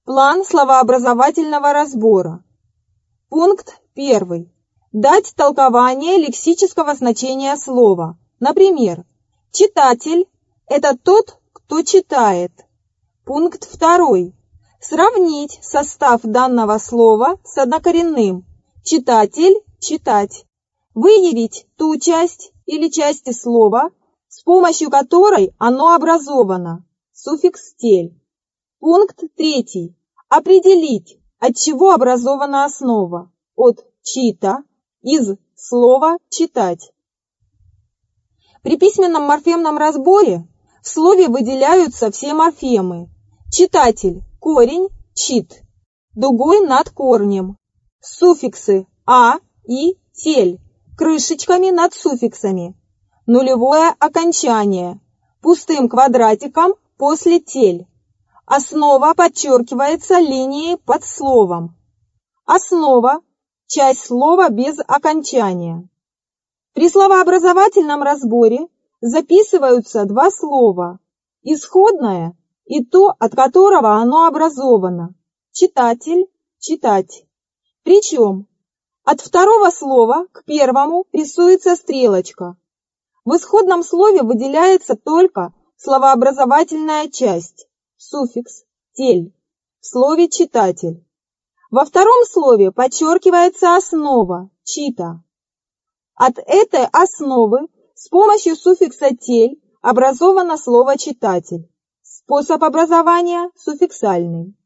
План словообразовательного разбора. Пункт 1. Дать толкование лексического значения слова. Например, читатель – это тот, кто читает. Пункт 2. Сравнить состав данного слова с однокоренным. Читатель – читать. Выявить ту часть или части слова, с помощью которой оно образовано. Суффикс «тель». Пункт 3. Определить, от чего образована основа. От «чита», из слова «читать». При письменном морфемном разборе в слове выделяются все морфемы. Читатель – корень, чит, дугой над корнем. Суффиксы «а» и «тель» крышечками над суффиксами. Нулевое окончание пустым квадратиком после «тель». Основа подчеркивается линией под словом. Основа – часть слова без окончания. При словообразовательном разборе записываются два слова – исходное и то, от которого оно образовано – читатель, читать. Причем от второго слова к первому рисуется стрелочка. В исходном слове выделяется только словообразовательная часть – суффикс «тель» в слове «читатель». Во втором слове подчеркивается основа – чита. От этой основы с помощью суффикса «тель» образовано слово «читатель». Способ образования суффиксальный.